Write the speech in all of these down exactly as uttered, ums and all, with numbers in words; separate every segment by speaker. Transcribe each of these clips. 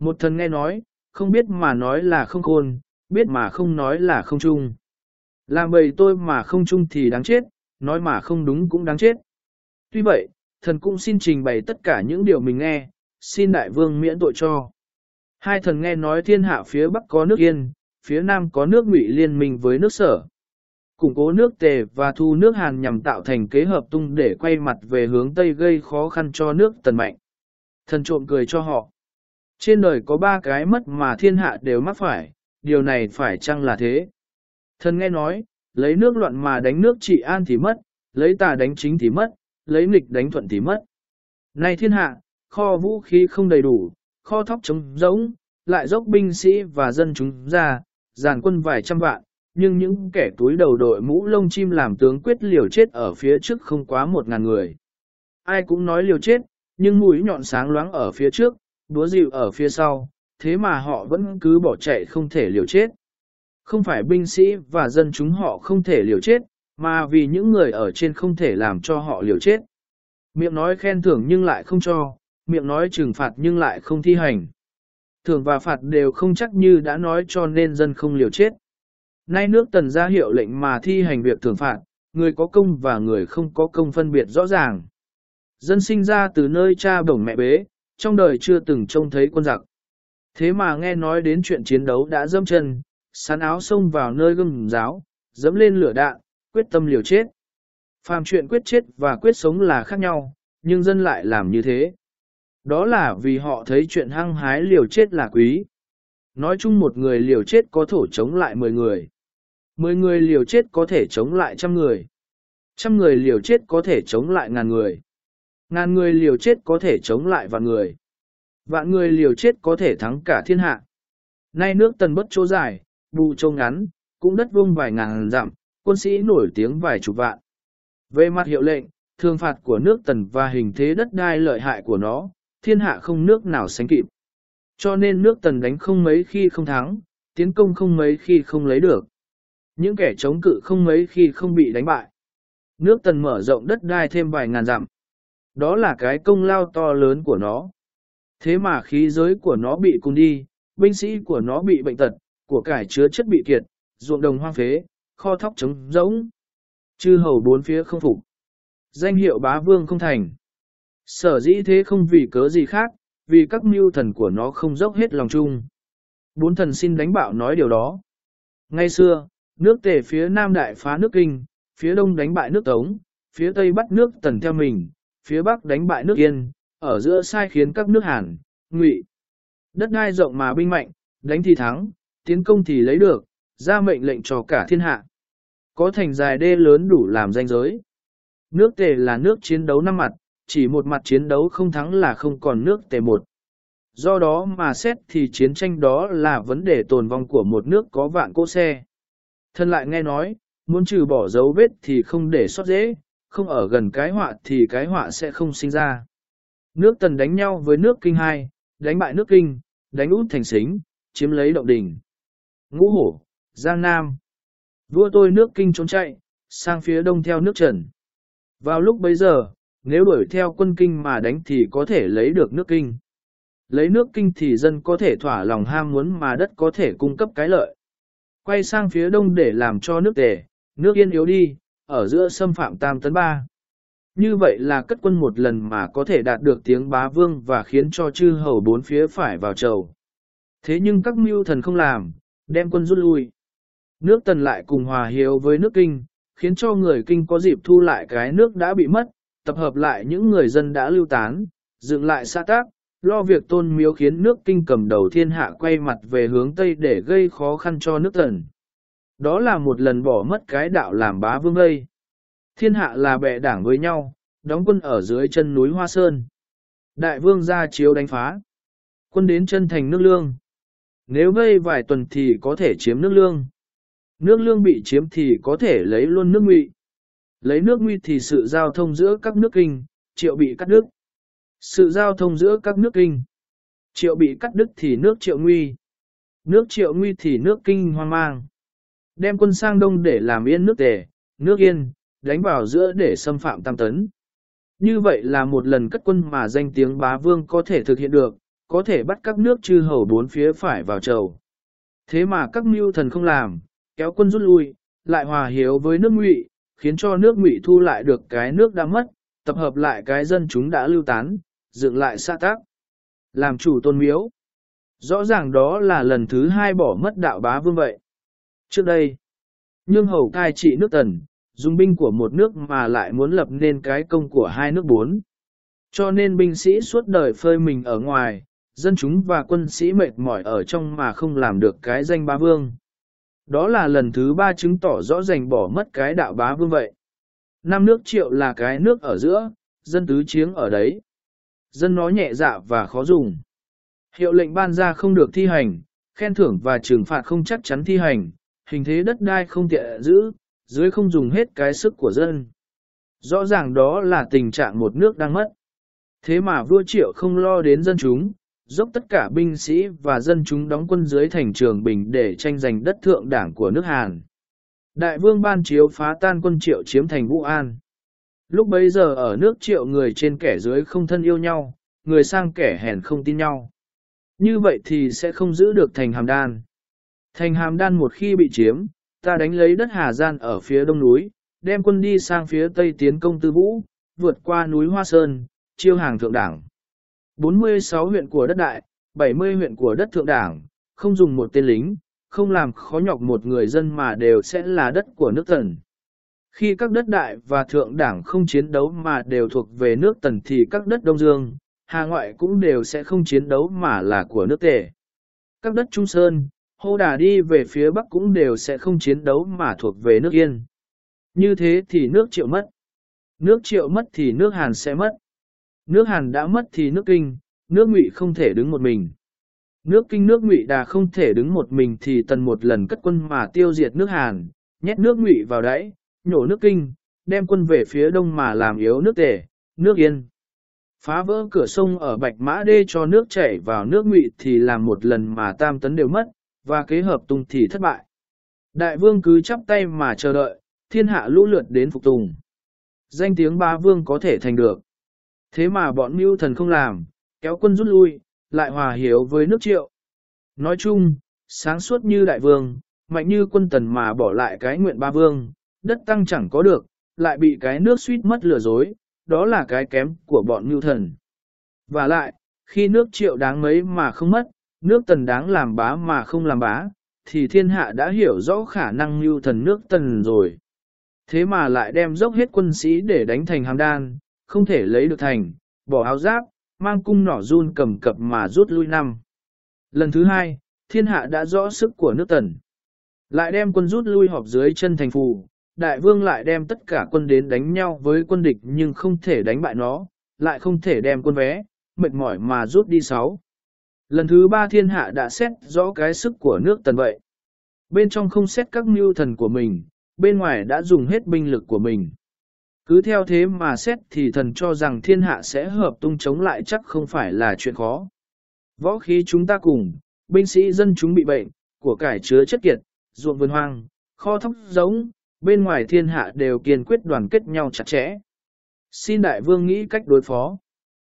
Speaker 1: Một thần nghe nói, không biết mà nói là không khôn, biết mà không nói là không trung. Làm bầy tôi mà không trung thì đáng chết, nói mà không đúng cũng đáng chết. Tuy vậy, thần cũng xin trình bày tất cả những điều mình nghe, xin đại vương miễn tội cho. Hai thần nghe nói thiên hạ phía bắc có nước Yên, phía nam có nước Ngụy liên minh với nước Sở. Củng cố nước Tề và thu nước Hàn nhằm tạo thành kế hợp tung để quay mặt về hướng Tây gây khó khăn cho nước Tần mạnh. Thần trộm cười cho họ. Trên đời có ba cái mất mà thiên hạ đều mắc phải, điều này phải chăng là thế? Thần nghe nói, lấy nước loạn mà đánh nước trị an thì mất, lấy tà đánh chính thì mất, lấy nghịch đánh thuận thì mất. Nay thiên hạ, kho vũ khí không đầy đủ, kho thóc trống rỗng, lại dốc binh sĩ và dân chúng ra, dàn quân vài trăm vạn, nhưng những kẻ túi đầu đội mũ lông chim làm tướng quyết liều chết ở phía trước không quá một ngàn người. Ai cũng nói liều chết, nhưng mũi nhọn sáng loáng ở phía trước, đúa dịu ở phía sau, thế mà họ vẫn cứ bỏ chạy không thể liều chết. Không phải binh sĩ và dân chúng họ không thể liều chết, mà vì những người ở trên không thể làm cho họ liều chết. Miệng nói khen thưởng nhưng lại không cho, miệng nói trừng phạt nhưng lại không thi hành. Thưởng và phạt đều không chắc như đã nói cho nên dân không liều chết. Nay nước Tần ra hiệu lệnh mà thi hành việc thưởng phạt, người có công và người không có công phân biệt rõ ràng. Dân sinh ra từ nơi cha bổng mẹ bế, trong đời chưa từng trông thấy quân giặc. Thế mà nghe nói đến chuyện chiến đấu đã dẫm chân, sắn áo xông vào nơi gươm giáo, dẫm lên lửa đạn, quyết tâm liều chết. Phàm chuyện quyết chết và quyết sống là khác nhau, nhưng dân lại làm như thế. Đó là vì họ thấy chuyện hăng hái liều chết là quý. Nói chung một người liều chết có thể chống lại mười người. Mười người liều chết có thể chống lại trăm người. Trăm người liều chết có thể chống lại ngàn người. Ngàn người liều chết có thể chống lại vạn người. Vạn người liều chết có thể thắng cả thiên hạ. Nay nước Tần bất chỗ dài, bù châu ngắn, cũng đất vuông vài ngàn dặm, quân sĩ nổi tiếng vài chục vạn. Về mặt hiệu lệnh, thương phạt của nước Tần và hình thế đất đai lợi hại của nó, thiên hạ không nước nào sánh kịp. Cho nên nước Tần đánh không mấy khi không thắng, tiến công không mấy khi không lấy được. Những kẻ chống cự không mấy khi không bị đánh bại. Nước Tần mở rộng đất đai thêm vài ngàn dặm. Đó là cái công lao to lớn của nó. Thế mà khí giới của nó bị cùn đi, binh sĩ của nó bị bệnh tật, của cải chứa chất bị kiệt, ruộng đồng hoang phế, kho thóc trống rỗng. Chư hầu bốn phía không phục. Danh hiệu bá vương không thành. Sở dĩ thế không vì cớ gì khác, vì các mưu thần của nó không dốc hết lòng chung. Bốn thần xin đánh bạo nói điều đó. Ngay xưa, nước Tề phía Nam đại phá nước Kinh, phía Đông đánh bại nước Tống, phía Tây bắt nước Tần theo mình, phía Bắc đánh bại nước Yên, ở giữa sai khiến các nước Hàn, Ngụy. Đất đai rộng mà binh mạnh, đánh thì thắng, tiến công thì lấy được, ra mệnh lệnh cho cả thiên hạ. Có thành dài đê lớn đủ làm danh giới. Nước Tề là nước chiến đấu năm mặt, chỉ một mặt chiến đấu không thắng là không còn nước Tề một. Do đó mà xét thì chiến tranh đó là vấn đề tồn vong của một nước có vạn cỗ xe. Thân lại nghe nói, muốn trừ bỏ dấu vết thì không để sót dễ, không ở gần cái họa thì cái họa sẽ không sinh ra. Nước Tần đánh nhau với nước Kinh hai, đánh bại nước Kinh, đánh út thành Sính, chiếm lấy Động Đình, Ngũ Hổ, Giang Nam. Vua tôi nước Kinh trốn chạy, sang phía đông theo nước Trần. Vào lúc bấy giờ, nếu đuổi theo quân Kinh mà đánh thì có thể lấy được nước Kinh. Lấy nước Kinh thì dân có thể thỏa lòng ham muốn mà đất có thể cung cấp cái lợi. Quay sang phía đông để làm cho nước Tề, nước Yên yếu đi, ở giữa xâm phạm tam tấn ba. Như vậy là cất quân một lần mà có thể đạt được tiếng bá vương và khiến cho chư hầu bốn phía phải vào chầu. Thế nhưng các mưu thần không làm, đem quân rút lui. Nước Tần lại cùng hòa hiếu với nước Kinh, khiến cho người Kinh có dịp thu lại cái nước đã bị mất, tập hợp lại những người dân đã lưu tán, dựng lại xã tác, lo việc tôn miếu khiến nước Kinh cầm đầu thiên hạ quay mặt về hướng Tây để gây khó khăn cho nước Tần. Đó là một lần bỏ mất cái đạo làm bá vương đây. Thiên hạ là bè đảng với nhau, đóng quân ở dưới chân núi Hoa Sơn. Đại vương ra chiếu đánh phá. Quân đến chân thành nước Lương. Nếu vây vài tuần thì có thể chiếm nước Lương. Nước Lương bị chiếm thì có thể lấy luôn nước Ngụy. Lấy nước Ngụy thì sự giao thông giữa các nước Kinh, Triệu bị cắt đứt. Sự giao thông giữa các nước Kinh, Triệu bị cắt đứt thì nước Triệu nguy. Nước Triệu nguy thì nước Kinh hoang mang. Đem quân sang đông để làm yên nước Tề, nước Yên, đánh vào giữa để xâm phạm tam tấn. Như vậy là một lần cất quân mà danh tiếng bá vương có thể thực hiện được, có thể bắt các nước chư hầu bốn phía phải vào chầu. Thế mà các mưu thần không làm, kéo quân rút lui, lại hòa hiếu với nước Ngụy, khiến cho nước Ngụy thu lại được cái nước đã mất, tập hợp lại cái dân chúng đã lưu tán, dựng lại xã tắc, làm chủ tôn miếu. Rõ ràng đó là lần thứ hai bỏ mất đạo bá vương vậy. Trước đây, Nhương Hầu cai trị nước Tần, dùng binh của một nước mà lại muốn lập nên cái công của hai nước bốn. Cho nên binh sĩ suốt đời phơi mình ở ngoài, dân chúng và quân sĩ mệt mỏi ở trong mà không làm được cái danh bá vương. Đó là lần thứ ba chứng tỏ rõ ràng bỏ mất cái đạo bá vương vậy. Năm nước Triệu là cái nước ở giữa, dân tứ chiếng ở đấy. Dân nó nhẹ dạ và khó dùng. Hiệu lệnh ban ra không được thi hành, khen thưởng và trừng phạt không chắc chắn thi hành, hình thế đất đai không tiện giữ, dưới không dùng hết cái sức của dân. Rõ ràng đó là tình trạng một nước đang mất. Thế mà vua Triệu không lo đến dân chúng, dốc tất cả binh sĩ và dân chúng đóng quân dưới thành Trường Bình để tranh giành đất thượng đảng của nước Hàn. Đại vương ban chiếu phá tan quân Triệu chiếm thành Vũ An. Lúc bấy giờ ở nước Triệu người trên kẻ dưới không thân yêu nhau, người sang kẻ hèn không tin nhau. Như vậy thì sẽ không giữ được thành Hàm Đan. Thành Hàm Đan một khi bị chiếm, ta đánh lấy đất Hà Gian ở phía đông núi, đem quân đi sang phía tây tiến công Tư Vũ, vượt qua núi Hoa Sơn, chiêu hàng thượng đảng. bốn mươi sáu huyện của đất đại, bảy mươi huyện của đất thượng đảng, không dùng một tên lính, không làm khó nhọc một người dân mà đều sẽ là đất của nước Tần. Khi các đất đại và thượng đảng không chiến đấu mà đều thuộc về nước Tần thì các đất Đông Dương, Hà Ngoại cũng đều sẽ không chiến đấu mà là của nước Tề. Các đất Trung Sơn, Hô Đà đi về phía Bắc cũng đều sẽ không chiến đấu mà thuộc về nước Yên. Như thế thì nước Triệu mất. Nước Triệu mất thì nước Hàn sẽ mất. Nước Hàn đã mất thì nước Kinh, nước Ngụy không thể đứng một mình. Nước Kinh nước Ngụy Đà không thể đứng một mình thì Tần một lần cất quân mà tiêu diệt nước Hàn, nhét nước Ngụy vào đáy, nhổ nước Kinh, đem quân về phía đông mà làm yếu nước Tề, nước Yên. Phá vỡ cửa sông ở Bạch Mã Đê cho nước chảy vào nước Ngụy thì làm một lần mà Tam Tấn đều mất, và kế hợp tung thì thất bại. Đại vương cứ chắp tay mà chờ đợi, thiên hạ lũ lượt đến phục tùng. Danh tiếng bá vương có thể thành được. Thế mà bọn mưu thần không làm, kéo quân rút lui, lại hòa hiếu với nước Triệu. Nói chung, sáng suốt như đại vương, mạnh như quân Tần mà bỏ lại cái nguyện ba vương, đất tăng chẳng có được, lại bị cái nước suýt mất lừa dối, đó là cái kém của bọn mưu thần. Và lại, khi nước Triệu đáng mấy mà không mất, nước Tần đáng làm bá mà không làm bá, thì thiên hạ đã hiểu rõ khả năng mưu thần nước Tần rồi. Thế mà lại đem dốc hết quân sĩ để đánh thành Hàm Đan, không thể lấy được thành, bỏ áo giáp, mang cung nỏ run cầm cập mà rút lui năm. Lần thứ hai, thiên hạ đã rõ sức của nước Tần. Lại đem quân rút lui họp dưới chân thành Phù, đại vương lại đem tất cả quân đến đánh nhau với quân địch nhưng không thể đánh bại nó, lại không thể đem quân vé, mệt mỏi mà rút đi sáu. Lần thứ ba thiên hạ đã xét rõ cái sức của nước Tần vậy. Bên trong không xét các mưu thần của mình, bên ngoài đã dùng hết binh lực của mình. Cứ theo thế mà xét thì thần cho rằng thiên hạ sẽ hợp tung chống lại chắc không phải là chuyện khó. Võ khí chúng ta cùng, binh sĩ dân chúng bị bệnh, của cải chứa chất kiệt, ruộng vườn hoang, kho thóc giống, bên ngoài thiên hạ đều kiên quyết đoàn kết nhau chặt chẽ. Xin đại vương nghĩ cách đối phó.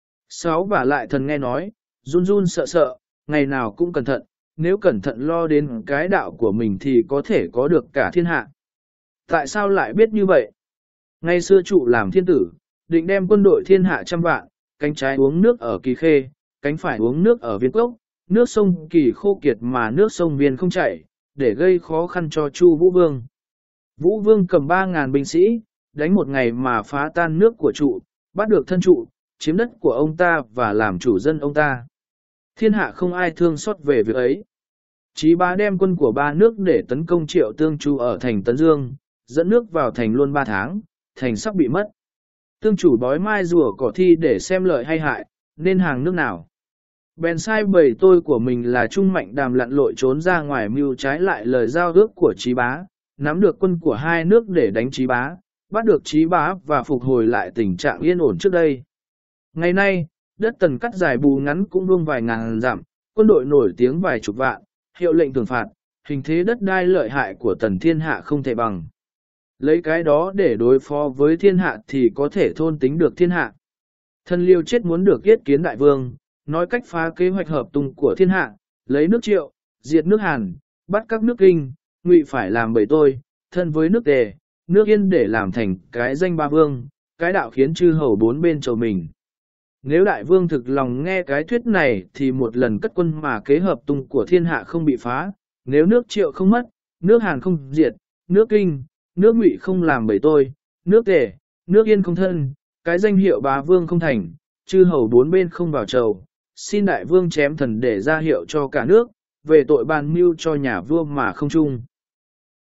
Speaker 1: Sáu và lại thần nghe nói, run run sợ sợ, ngày nào cũng cẩn thận, nếu cẩn thận lo đến cái đạo của mình thì có thể có được cả thiên hạ. Tại sao lại biết như vậy? Ngày xưa trụ làm thiên tử, định đem quân đội thiên hạ trăm vạn, cánh trái uống nước ở Kỳ Khê, cánh phải uống nước ở Viên Cốc, nước sông Kỳ khô kiệt mà nước sông Viên không chảy, để gây khó khăn cho Chu Vũ Vương. Vũ Vương cầm ba ngàn binh sĩ, đánh một ngày mà phá tan nước của trụ, bắt được thân trụ, chiếm đất của ông ta và làm chủ dân ông ta. Thiên hạ không ai thương xót về việc ấy. Chí Bá đem quân của ba nước để tấn công Triệu Tương Chu ở thành Tấn Dương, dẫn nước vào thành luôn ba tháng, thành sắp bị mất. Tương chủ bói mai rùa cỏ thi để xem lợi hay hại, nên hàng nước nào. Bèn sai bầy tôi của mình là Trung Mạnh Đàm lặn lội trốn ra ngoài mưu trái lại lời giao ước của Chí Bá, nắm được quân của hai nước để đánh Chí Bá, bắt được Chí Bá và phục hồi lại tình trạng yên ổn trước đây. Ngày nay, đất Tần cắt dài bù ngắn cũng vương vài ngàn dặm, quân đội nổi tiếng vài chục vạn, hiệu lệnh thường phạt, hình thế đất đai lợi hại của Tần thiên hạ không thể bằng. Lấy cái đó để đối phó với thiên hạ thì có thể thôn tính được thiên hạ. Thần liều chết muốn được yết kiến đại vương, nói cách phá kế hoạch hợp tung của thiên hạ, lấy nước Triệu, diệt nước Hàn, bắt các nước Kinh, Ngụy phải làm bầy tôi, thân với nước Tề, nước Yên để làm thành cái danh ba vương, cái đạo khiến chư hầu bốn bên chầu mình. Nếu đại vương thực lòng nghe cái thuyết này thì một lần cất quân mà kế hợp tung của thiên hạ không bị phá, nếu nước Triệu không mất, nước Hàn không diệt, nước Kinh, nước Ngụy không làm bầy tôi, nước Tề, nước Yên không thân, cái danh hiệu bá vương không thành, chư hầu bốn bên không vào chầu, xin đại vương chém thần để ra hiệu cho cả nước, về tội ban mưu cho nhà vua mà không trung.